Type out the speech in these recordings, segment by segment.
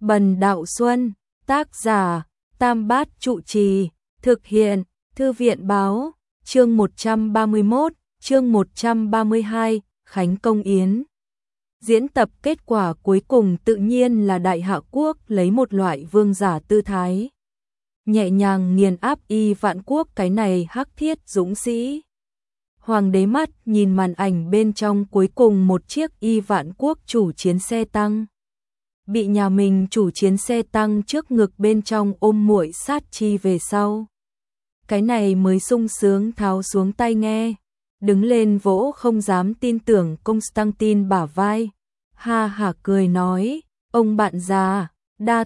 Bần Đạo Xuân, tác giả, Tam Bát Trụ Trì, thực hiện, Thư viện Báo, chương 131, chương 132, Khánh Công Yến. Diễn tập kết quả cuối cùng tự nhiên là Đại Hạ Quốc lấy một loại vương giả tư thái. Nhẹ nhàng nghiền áp Y Vạn Quốc cái này hắc thiết dũng sĩ. Hoàng đế mắt nhìn màn ảnh bên trong cuối cùng một chiếc Y Vạn Quốc chủ chiến xe tăng. Bị nhà mình chủ chiến xe tăng trước ngực bên trong ôm muội sát chi về sau. Cái này mới sung sướng tháo xuống tai nghe. Đứng lên vỗ không dám tin tưởng Constantine bả vai. Ha hả cười nói, ông bạn già, đa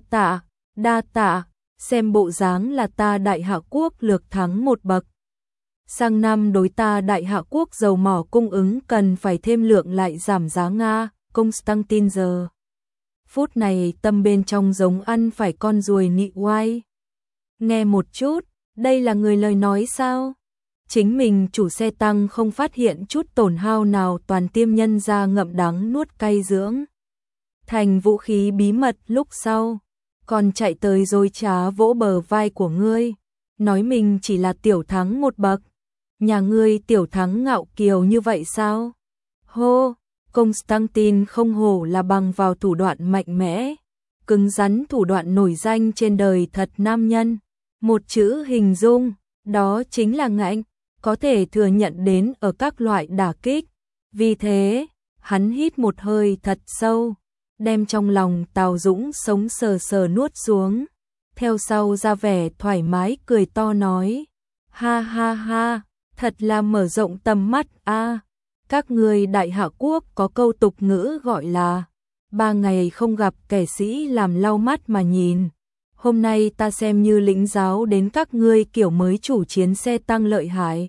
tạ, xem bộ dáng là ta Đại Hạ Quốc lược thắng một bậc. Sang năm đối ta Đại Hạ Quốc dầu mỏ cung ứng cần phải thêm lượng lại giảm giá Nga, Constantine giờ. Phút này tâm bên trong giống ăn phải con ruồi nị oai. Nghe một chút, đây là người lời nói sao? Chính mình chủ xe tăng không phát hiện chút tổn hao nào toàn tiêm nhân ra ngậm đắng nuốt cay dưỡng. Thành vũ khí bí mật lúc sau, còn chạy tới rồi trá vỗ bờ vai của ngươi. Nói mình chỉ là tiểu thắng một bậc. Nhà ngươi tiểu thắng ngạo kiều như vậy sao? Hô! Constantine không hổ là bằng vào thủ đoạn mạnh mẽ, cứng rắn thủ đoạn nổi danh trên đời thật nam nhân. Một chữ hình dung, đó chính là ngạnh, có thể thừa nhận đến ở các loại đả kích. Vì thế, hắn hít một hơi thật sâu, đem trong lòng Tào Dũng sống sờ sờ nuốt xuống. Theo sau ra vẻ thoải mái cười to nói, ha ha ha, thật là mở rộng tầm mắt a. Các ngươi Đại Hạ Quốc có câu tục ngữ gọi là 3 ngày không gặp kẻ sĩ làm lau mắt mà nhìn. Hôm nay ta xem như lĩnh giáo đến các ngươi kiểu mới chủ chiến xe tăng lợi hại.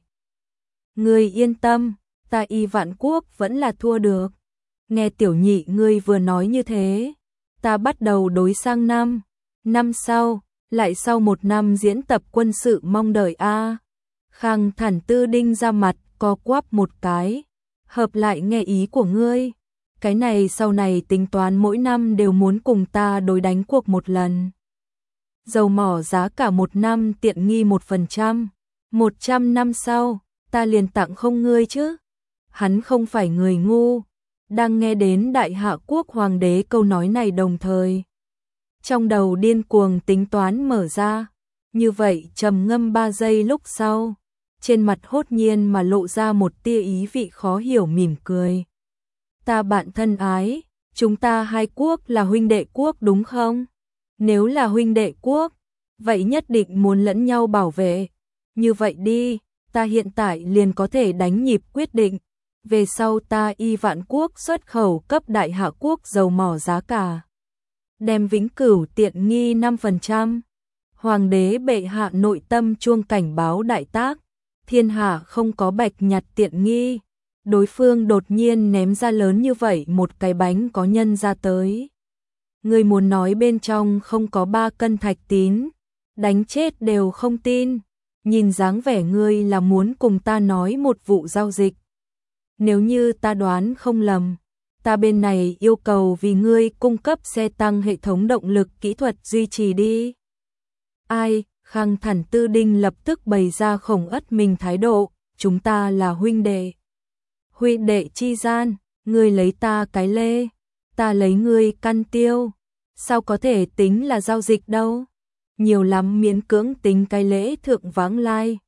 Ngươi yên tâm, ta Y Vạn Quốc vẫn là thua được. Nghe tiểu nhị ngươi vừa nói như thế, ta bắt đầu đối sang năm sau, lại sau một năm diễn tập quân sự mong đợi a. Khang Thản Tư Đinh ra mặt co quắp một cái. Hợp lại nghe ý của ngươi, cái này sau này tính toán mỗi năm đều muốn cùng ta đối đánh cuộc một lần. Dầu mỏ giá cả một năm tiện nghi 1%, 100 năm sau, ta liền tặng không ngươi chứ. Hắn không phải người ngu, đang nghe đến Đại Hạ Quốc hoàng đế câu nói này đồng thời. Trong đầu điên cuồng tính toán mở ra, như vậy trầm ngâm 3 giây lúc sau. Trên mặt hốt nhiên mà lộ ra một tia ý vị khó hiểu mỉm cười. Ta bạn thân ái, chúng ta hai quốc là huynh đệ quốc đúng không? Nếu là huynh đệ quốc, vậy nhất định muốn lẫn nhau bảo vệ. Như vậy đi, ta hiện tại liền có thể đánh nhịp quyết định. Về sau ta Y Vạn Quốc xuất khẩu cấp Đại Hạ Quốc dầu mỏ giá cả. Đem vĩnh cửu tiện nghi 5%. Hoàng đế bệ hạ nội tâm chuông cảnh báo đại tác. Thiên hạ không có bạch nhặt tiện nghi. Đối phương đột nhiên ném ra lớn như vậy một cái bánh có nhân ra tới. Người muốn nói bên trong không có 3 cân thạch tín, đánh chết đều không tin. Nhìn dáng vẻ ngươi là muốn cùng ta nói một vụ giao dịch. Nếu như ta đoán không lầm, ta bên này yêu cầu vì ngươi cung cấp xe tăng hệ thống động lực kỹ thuật duy trì đi. Ai? Khang Thản Tư Đinh lập tức bày ra khổng ất mình thái độ, chúng ta là huynh đệ. Huynh đệ chi gian, ngươi lấy ta cái lê, ta lấy ngươi căn tiêu, sao có thể tính là giao dịch đâu? Nhiều lắm miễn cưỡng tính cái lễ thượng vãng lai.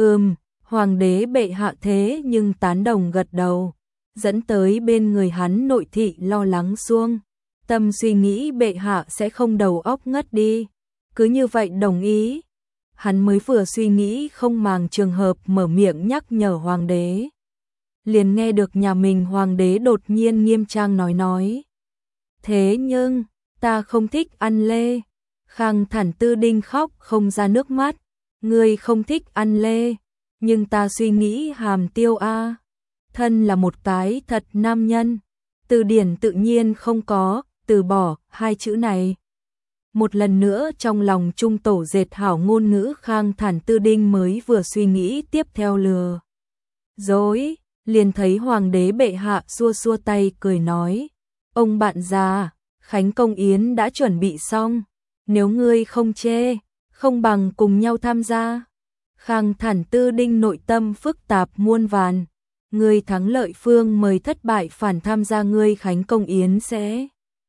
Hoàng đế bệ hạ thế nhưng tán đồng gật đầu, dẫn tới bên người hắn nội thị lo lắng xuông. Tâm suy nghĩ bệ hạ sẽ không đầu óc ngất đi, cứ như vậy đồng ý. Hắn mới vừa suy nghĩ không màng trường hợp mở miệng nhắc nhở hoàng đế. Liền nghe được nhà mình hoàng đế đột nhiên nghiêm trang nói. Thế nhưng, ta không thích ăn lê. Khang Thản Tư Đinh khóc không ra nước mắt. Ngươi không thích ăn lê, nhưng ta suy nghĩ hàm tiêu a. Thân là một cái thật nam nhân. Từ điển tự nhiên không có, từ bỏ, 2 chữ này. Một lần nữa trong lòng trung tổ dệt hảo ngôn ngữ Khang Thản Tư Đinh mới vừa suy nghĩ tiếp theo lừa dối, liền thấy hoàng đế bệ hạ xua xua tay cười nói, ông bạn già, Khánh công yến đã chuẩn bị xong, nếu ngươi không chê, không bằng cùng nhau tham gia. Khang Thản Tư Đinh nội tâm phức tạp muôn vàn, ngươi thắng lợi phương mời thất bại phản tham gia ngươi Khánh công yến sẽ.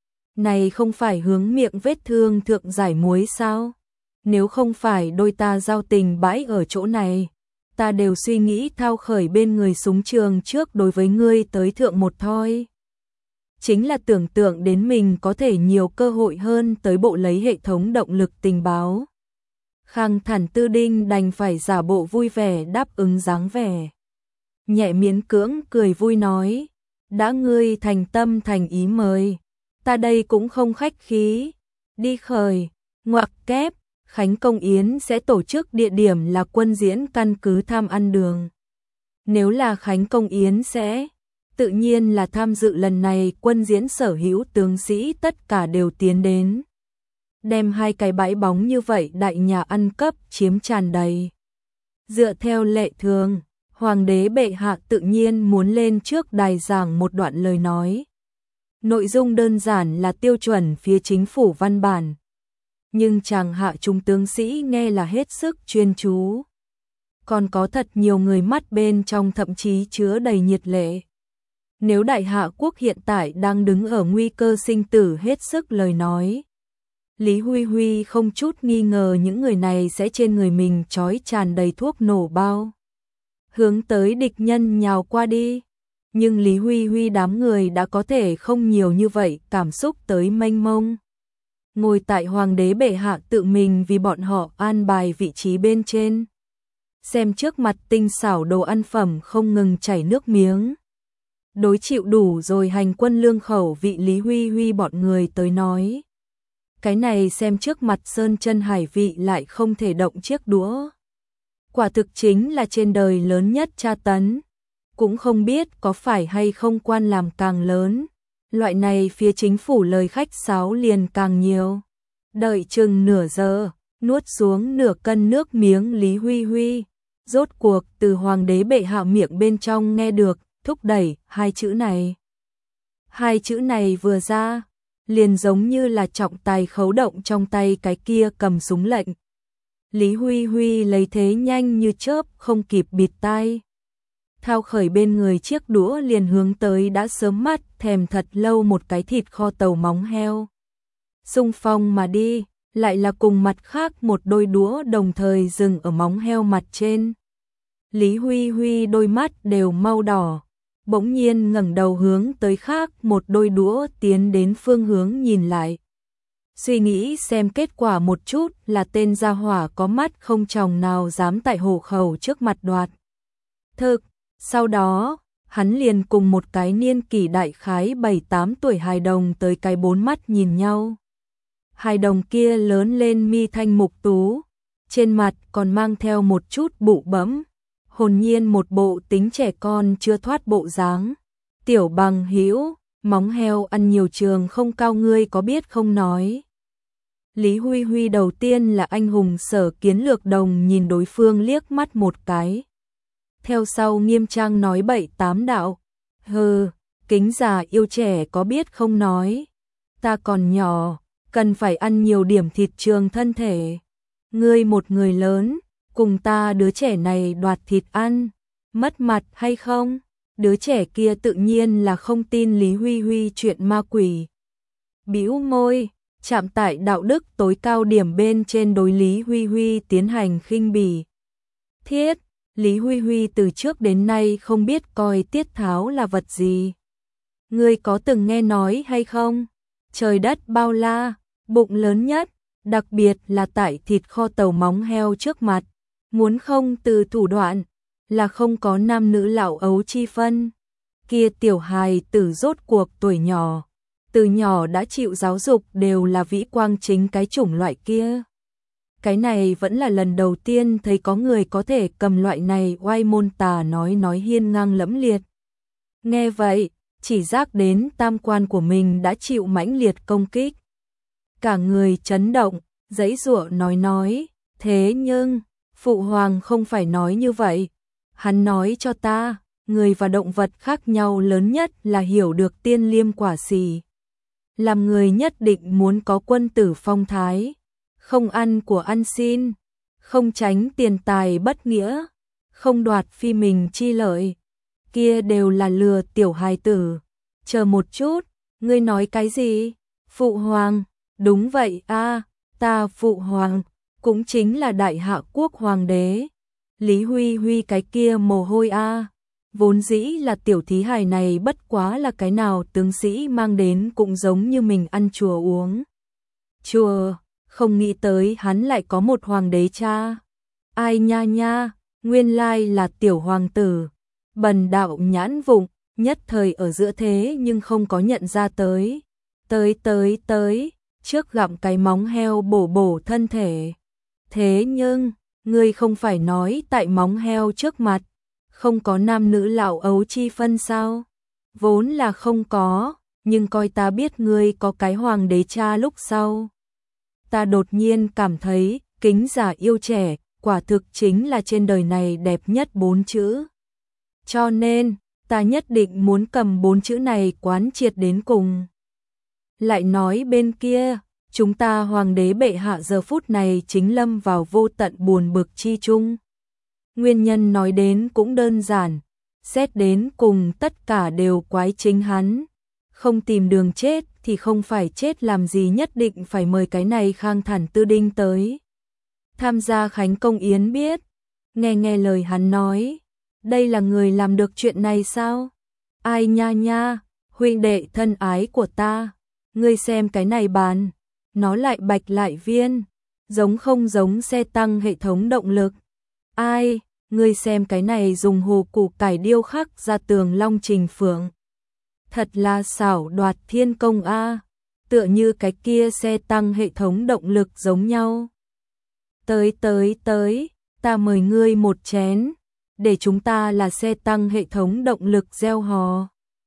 Này không phải hướng miệng vết thương thượng giải muối sao? Nếu không phải đôi ta giao tình bãi ở chỗ này, ta đều suy nghĩ thao khởi bên người súng trường trước đối với ngươi tới thượng một thôi. Chính là tưởng tượng đến mình có thể nhiều cơ hội hơn tới bộ lấy hệ thống động lực tình báo. Khang Thản Tư Đinh đành phải giả bộ vui vẻ đáp ứng dáng vẻ. Nhẹ miễn cưỡng cười vui nói, đã ngươi thành tâm thành ý mời, ta đây cũng không khách khí, đi khởi, ngoặc kép, Khánh công yến sẽ tổ chức địa điểm là quân diễn căn cứ Tham Ăn Đường. Nếu là Khánh công yến sẽ, tự nhiên là tham dự lần này quân diễn sở hữu tướng sĩ tất cả đều tiến đến. Đem hai cái bãi bóng như vậy đại nhà ăn cấp chiếm tràn đầy. Dựa theo lệ thường, Hoàng đế bệ hạ tự nhiên muốn lên trước đài giảng một đoạn lời nói. Nội dung đơn giản là tiêu chuẩn phía chính phủ văn bản. Nhưng chàng hạ trung tướng sĩ nghe là hết sức chuyên chú. Còn có thật nhiều người mắt bên trong thậm chí chứa đầy nhiệt lệ. Nếu đại hạ quốc hiện tại đang đứng ở nguy cơ sinh tử hết sức lời nói, Lý Huy Huy không chút nghi ngờ những người này sẽ trên người mình trói tràn đầy thuốc nổ bao, hướng tới địch nhân nhào qua đi. Nhưng Lý Huy Huy đám người đã có thể không nhiều như vậy, cảm xúc tới mênh mông. Ngồi tại Hoàng đế bệ hạ tự mình vì bọn họ an bài vị trí bên trên. Xem trước mặt tinh xảo đồ ăn phẩm không ngừng chảy nước miếng. Đối chịu đủ rồi hành quân lương khẩu vị Lý Huy Huy bọn người tới nói. Cái này xem trước mặt sơn chân hải vị lại không thể động chiếc đũa. Quả thực chính là trên đời lớn nhất tra tấn. Cũng không biết có phải hay không quan làm càng lớn. Loại này phía chính phủ lời khách sáo liền càng nhiều. Đợi chừng nửa giờ, nuốt xuống nửa cân nước miếng Lý Huy Huy. Rốt cuộc từ Hoàng đế bệ hạ miệng bên trong nghe được, thúc đẩy, hai chữ này. Hai chữ này vừa ra, liền giống như là trọng tài khấu động trong tay cái kia cầm súng lệnh. Lý Huy Huy lấy thế nhanh như chớp không kịp bịt tai. Thao khởi bên người chiếc đũa liền hướng tới đã sớm mắt thèm thật lâu một cái thịt kho tàu móng heo. Xung phong mà đi, lại là cùng mặt khác một đôi đũa đồng thời dừng ở móng heo mặt trên. Lý Huy Huy đôi mắt đều mau đỏ, bỗng nhiên ngẩng đầu hướng tới khác một đôi đũa tiến đến phương hướng nhìn lại. Suy nghĩ xem kết quả một chút là tên gia hỏa có mắt không tròng nào dám tại hộ khẩu trước mặt đoạt. Thực, sau đó, hắn liền cùng một cái niên kỷ đại khái 7-8 tuổi hài đồng tới cái bốn mắt nhìn nhau. Hài đồng kia lớn lên mi thanh mục tú, trên mặt còn mang theo một chút bụ bẫm, hồn nhiên một bộ tính trẻ con chưa thoát bộ dáng. Tiểu Bằng Hữu, móng heo ăn nhiều trường không cao ngươi có biết không nói. Lý Huy Huy đầu tiên là anh hùng Sở Kiến Lược đồng nhìn đối phương liếc mắt một cái. Theo sau nghiêm trang nói 7-8 đạo. Hừ, kính già yêu trẻ có biết không nói. Ta còn nhỏ, cần phải ăn nhiều điểm thịt trường thân thể. Ngươi một người lớn, cùng ta đứa trẻ này đoạt thịt ăn, mất mặt hay không? Đứa trẻ kia tự nhiên là không tin Lý Huy Huy chuyện ma quỷ. Bĩu môi, chạm tại đạo đức tối cao điểm bên trên đối Lý Huy Huy tiến hành khinh bỉ. Thiết, Lý Huy Huy từ trước đến nay không biết coi tiết tháo là vật gì. Ngươi có từng nghe nói hay không? Trời đất bao la, bụng lớn nhất, đặc biệt là tại thịt kho tàu móng heo trước mặt. Muốn không từ thủ đoạn, là không có nam nữ lão ấu chi phân. Kia tiểu hài tử rốt cuộc tuổi nhỏ, từ nhỏ đã chịu giáo dục đều là vĩ quang chính cái chủng loại kia. Cái này vẫn là lần đầu tiên thấy có người có thể cầm loại này oai môn tà nói hiên ngang lẫm liệt. Nghe vậy, chỉ giác đến tam quan của mình đã chịu mãnh liệt công kích. Cả người chấn động, giãy giụa nói, thế nhưng, Phụ Hoàng không phải nói như vậy. Hắn nói cho ta, người và động vật khác nhau lớn nhất là hiểu được tiên liêm quả xì. làm người nhất định muốn có quân tử phong thái, không ăn của ăn xin, không tránh tiền tài bất nghĩa, không đoạt phi mình chi lợi, kia đều là lừa tiểu hài tử. Chờ một chút, ngươi nói cái gì? Phụ hoàng, đúng vậy a, ta phụ hoàng, cũng chính là đại hạ quốc hoàng đế. Lý Huy Huy cái kia mồ hôi a, vốn dĩ là tiểu thí hài này bất quá là cái nào tướng sĩ mang đến cũng giống như mình ăn chùa uống chùa, không nghĩ tới hắn lại có một hoàng đế cha. Ai nha nha, nguyên lai là tiểu hoàng tử. Bần đạo nhãn vụng, nhất thời ở giữa thế nhưng không có nhận ra tới. Tới, trước gặm cái móng heo bổ bổ thân thể. Thế nhưng, ngươi không phải nói tại móng heo trước mặt, không có nam nữ lão ấu chi phân sao? Vốn là không có, nhưng coi ta biết ngươi có cái hoàng đế cha lúc sau. Ta đột nhiên cảm thấy, kính giả yêu trẻ, quả thực chính là trên đời này đẹp nhất 4 chữ. Cho nên, ta nhất định muốn cầm 4 chữ này quán triệt đến cùng. Lại nói bên kia, chúng ta hoàng đế bệ hạ giờ phút này chính lâm vào vô tận buồn bực chi chung. Nguyên nhân nói đến cũng đơn giản, xét đến cùng tất cả đều quái chính hắn. Không tìm đường chết thì không phải chết, làm gì nhất định phải mời cái này Khang Thản Tư Đinh tới tham gia khánh công yến biết. Nghe lời hắn nói, đây là người làm được chuyện này sao? Ai nha nha, huynh đệ thân ái của ta, ngươi xem cái này bàn, nó lại bạch lại viên, giống không giống xe tăng hệ thống động lực. Ai, ngươi xem cái này dùng hồ củ cải điêu khắc ra tường long trình phượng. Thật là xảo đoạt thiên công a, tựa như cái kia xe tăng hệ thống động lực giống nhau. Tới, ta mời ngươi một chén, để chúng ta là xe tăng hệ thống động lực gieo hò.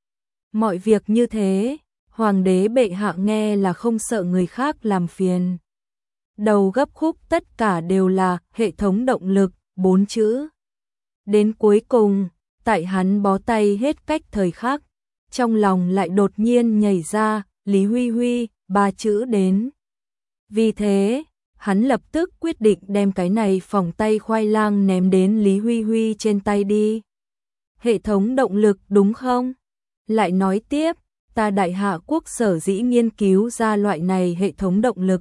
Mọi việc như thế, hoàng đế bệ hạ nghe là không sợ người khác làm phiền. Đầu gấp khúc tất cả đều là hệ thống động lực, 4 chữ. Đến cuối cùng, tại hắn bó tay hết cách thời khắc, trong lòng lại đột nhiên nhảy ra, Lý Huy Huy, 3 chữ đến. Vì thế, hắn lập tức quyết định đem cái này phỏng tay khoai lang ném đến Lý Huy Huy trên tay đi. Hệ thống động lực đúng không? Lại nói tiếp, ta đại hạ quốc sở dĩ nghiên cứu ra loại này hệ thống động lực.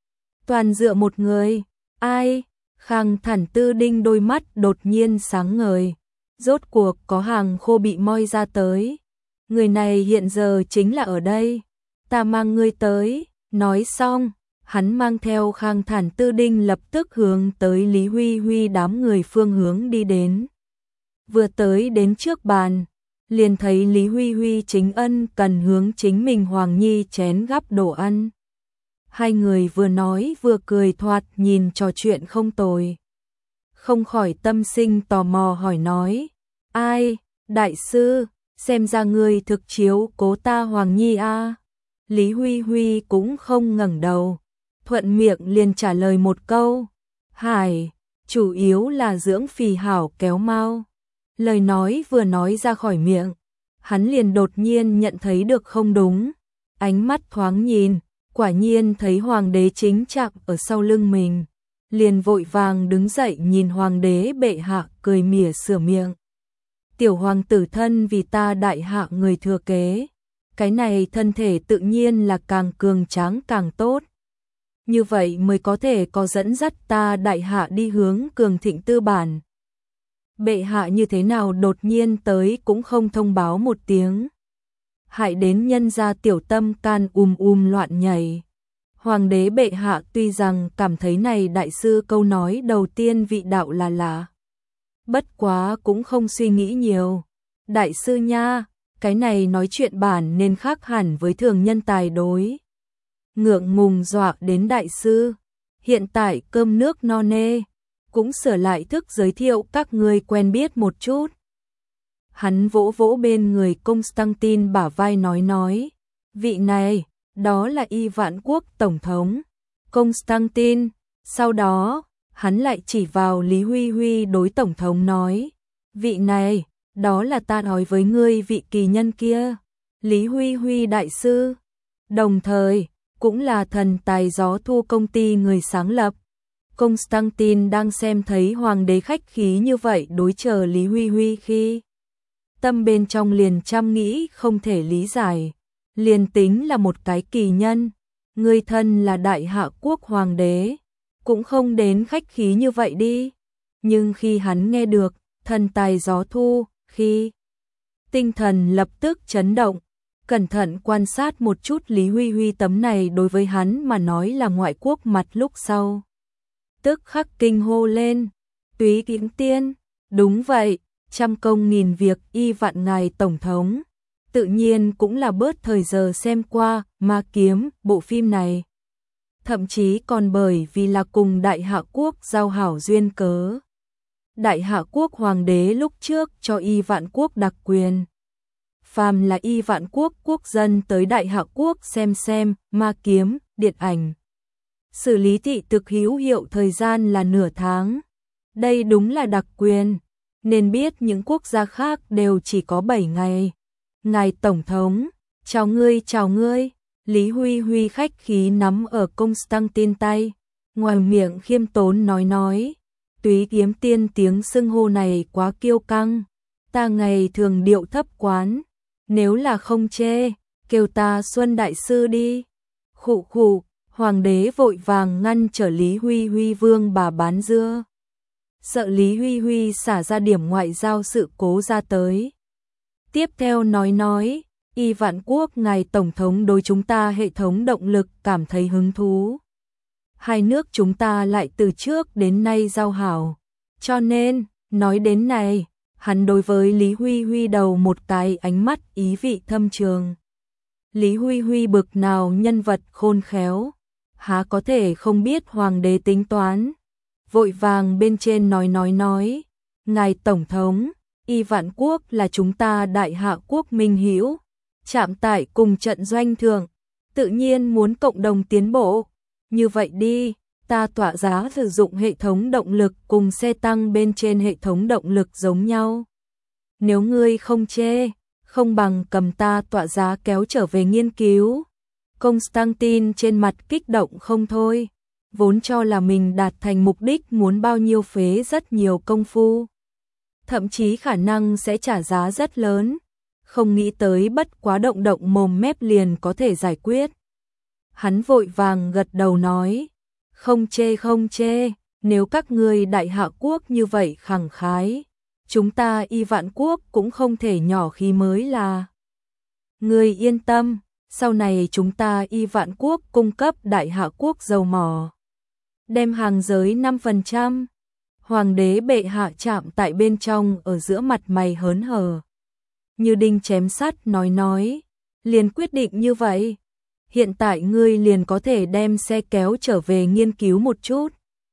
Toàn dựa một người, ai? Khang Thản Tư Đinh đôi mắt đột nhiên sáng ngời. Rốt cuộc có hàng khô bị moi ra tới. Người này hiện giờ chính là ở đây. Ta mang ngươi tới. Nói xong, hắn mang theo Khang Thản Tư Đinh lập tức hướng tới Lý Huy Huy đám người phương hướng đi đến. Vừa tới đến trước bàn, liền thấy Lý Huy Huy chính ân cần hướng chính mình Hoàng Nhi chén gắp đồ ăn. Hai người vừa nói vừa cười thoạt nhìn trò chuyện không tồi. Không khỏi tâm sinh tò mò hỏi nói, ai, đại sư, xem ra người thực chiếu cố ta Hoàng Nhi a. Lý Huy Huy cũng không ngẩng đầu, thuận miệng liền trả lời một câu, hải, chủ yếu là dưỡng phì hảo kéo mau. Lời nói vừa nói ra khỏi miệng, hắn liền đột nhiên nhận thấy được không đúng, ánh mắt thoáng nhìn, quả nhiên thấy hoàng đế chính chạm ở sau lưng mình, liền vội vàng đứng dậy nhìn hoàng đế bệ hạ cười mỉa sửa miệng. Tiểu hoàng tử thân vì ta đại hạ người thừa kế, cái này thân thể tự nhiên là càng cường tráng càng tốt. Như vậy mới có thể có dẫn dắt ta đại hạ đi hướng cường thịnh tư bản. Bệ hạ như thế nào đột nhiên tới cũng không thông báo một tiếng, hại đến nhân gia tiểu tâm can loạn nhảy. Hoàng đế bệ hạ tuy rằng cảm thấy này đại sư câu nói đầu tiên vị đạo là lạ, bất quá cũng không suy nghĩ nhiều. Đại sư nha, cái này nói chuyện bản nên khác hẳn với thường nhân tài đối. Ngượng ngùng dọa đến đại sư, hiện tại cơm nước no nê, cũng sửa lại thức giới thiệu các ngươi quen biết một chút. Hắn vỗ vỗ bên người Constantine bả vai nói, vị này, đó là Y Vạn Quốc Tổng thống, Constantine. Sau đó, hắn lại chỉ vào Lý Huy Huy đối Tổng thống nói, vị này, đó là ta nói với ngươi vị kỳ nhân kia, Lý Huy Huy đại sư. đồng thời cũng là thần tài gió thu công ty người sáng lập. Constantine đang xem thấy hoàng đế khách khí như vậy đối chờ Lý Huy Huy khi tâm bên trong liền trăm nghĩ không thể lý giải. Liền tính là một cái kỳ nhân, người thân là đại hạ quốc hoàng đế, cũng không đến khách khí như vậy đi. Nhưng khi hắn nghe được thần tài gió thu, khi tinh thần lập tức chấn động, cẩn thận quan sát một chút Lý Huy Huy tấm này đối với hắn mà nói là ngoại quốc mặt lúc sau. Tức khắc kinh hô lên, Túy Kiếm Tiên, đúng vậy, trăm công nghìn việc y vạn ngài tổng thống, tự nhiên cũng là bớt thời giờ xem qua Ma Kiếm bộ phim này. Thậm chí còn bởi vì là cùng Đại Hạ Quốc giao hảo duyên cớ. Đại Hạ Quốc hoàng đế lúc trước cho y vạn quốc đặc quyền. Phàm là y vạn quốc quốc dân tới Đại Hạ Quốc xem Ma Kiếm, điện ảnh. Xử lý thị thực hữu hiệu thời gian là nửa tháng. Đây đúng là đặc quyền, nên biết những quốc gia khác đều chỉ có 7 ngày. Ngài Tổng thống, chào ngươi, Lý Huy Huy khách khí nắm ở Constantine tay, ngoài miệng khiêm tốn nói, Túy Kiếm Tiên tiếng xưng hô này quá kiêu căng, ta ngày thường điệu thấp quán, nếu là không chê, kêu ta Xuân Đại Sư đi. Khụ khụ, hoàng đế vội vàng ngăn trở Lý Huy Huy vương bà bán dưa. Sợ Lý Huy Huy xả ra điểm ngoại giao sự cố ra tới. Tiếp theo nói, y vạn quốc ngài tổng thống đối chúng ta hệ thống động lực cảm thấy hứng thú. Hai nước chúng ta lại từ trước đến nay giao hảo. Cho nên, nói đến này, hắn đối với Lý Huy Huy đầu một cái ánh mắt ý vị thâm trường. Lý Huy Huy bực nào nhân vật khôn khéo, há có thể không biết hoàng đế tính toán. Vội vàng bên trên nói, ngài tổng thống, y vạn quốc là chúng ta Đại Hạ Quốc minh hữu, chạm tại cùng trận doanh thượng, tự nhiên muốn cộng đồng tiến bộ. Như vậy đi, ta tỏa giá sử dụng hệ thống động lực cùng xe tăng bên trên hệ thống động lực giống nhau. Nếu ngươi không chê, không bằng cầm ta tỏa giá kéo trở về nghiên cứu. Constantine trên mặt kích động không thôi, vốn cho là mình đạt thành mục đích muốn bao nhiêu phế rất nhiều công phu. Thậm chí khả năng sẽ trả giá rất lớn, không nghĩ tới bất quá động mồm mép liền có thể giải quyết. Hắn vội vàng gật đầu nói, không chê, nếu các ngươi Đại Hạ Quốc như vậy khẳng khái, chúng ta y vạn quốc cũng không thể nhỏ khí mới là. Ngươi yên tâm, sau này chúng ta y vạn quốc cung cấp Đại Hạ Quốc dầu mỏ. Đem hàng giới 5%. Hoàng đế bệ hạ chạm tại bên trong ở giữa mặt mày hớn hở. Như đinh chém sắt nói, liền quyết định như vậy. Hiện tại ngươi liền có thể đem xe kéo trở về nghiên cứu một chút.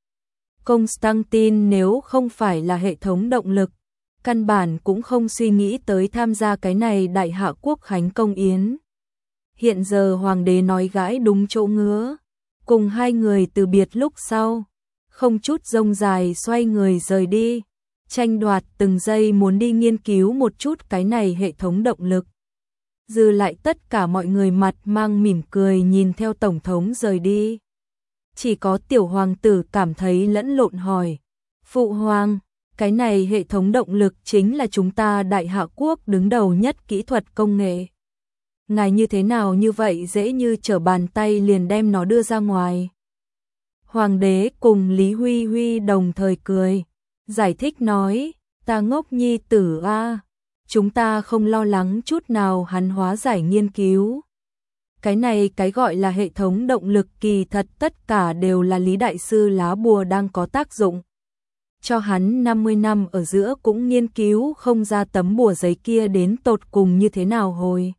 Constantine nếu không phải là hệ thống động lực, căn bản cũng không suy nghĩ tới tham gia cái này Đại Hạ Quốc khánh công yến. Hiện giờ hoàng đế nói gãi đúng chỗ ngứa, cùng hai người từ biệt lúc sau, không chút rông dài xoay người rời đi, tranh đoạt từng giây muốn đi nghiên cứu một chút cái này hệ thống động lực. Dư lại tất cả mọi người mặt mang mỉm cười nhìn theo tổng thống rời đi. Chỉ có tiểu hoàng tử cảm thấy lẫn lộn hỏi, phụ hoàng, cái này hệ thống động lực chính là chúng ta Đại Hạ Quốc đứng đầu nhất kỹ thuật công nghệ. Ngài như thế nào như vậy dễ như trở bàn tay liền đem nó đưa ra ngoài. Hoàng đế cùng Lý Huy Huy đồng thời cười, giải thích nói, ta ngốc nhi tử a, chúng ta không lo lắng chút nào hắn hóa giải nghiên cứu. Cái này cái gọi là hệ thống động lực kỳ thật tất cả đều là Lý Đại Sư lá bùa đang có tác dụng. Cho hắn 50 năm ở giữa cũng nghiên cứu không ra tấm bùa giấy kia đến tột cùng như thế nào hồi.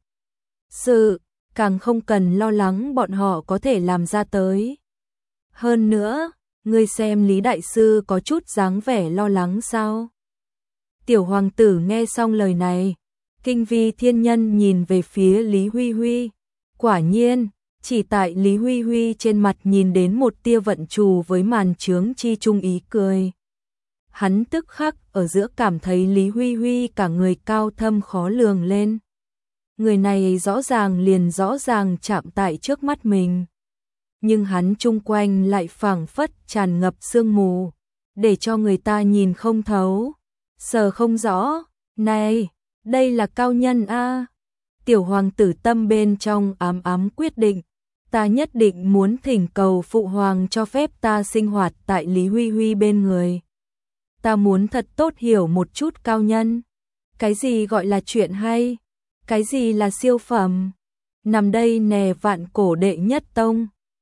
Sự, càng không cần lo lắng bọn họ có thể làm ra tới. Hơn nữa, ngươi xem Lý Đại Sư có chút dáng vẻ lo lắng sao? Tiểu hoàng tử nghe xong lời này, kinh vi thiên nhân nhìn về phía Lý Huy Huy. Quả nhiên, chỉ tại Lý Huy Huy trên mặt nhìn đến một tia vận trù với màn trướng chi trung ý cười. Hắn tức khắc ở giữa cảm thấy Lý Huy Huy cả người cao thâm khó lường lên. người này rõ ràng chạm tại trước mắt mình. Nhưng hắn chung quanh lại phảng phất tràn ngập sương mù, để cho người ta nhìn không thấu, sờ không rõ. Này, đây là cao nhân a. Tiểu hoàng tử tâm bên trong ám quyết định, ta nhất định muốn thỉnh cầu phụ hoàng cho phép ta sinh hoạt tại Lý Huy Huy bên người. Ta muốn thật tốt hiểu một chút cao nhân. Cái gì gọi là chuyện hay? Cái gì là siêu phẩm? Nằm đây nè vạn cổ đệ nhất tông.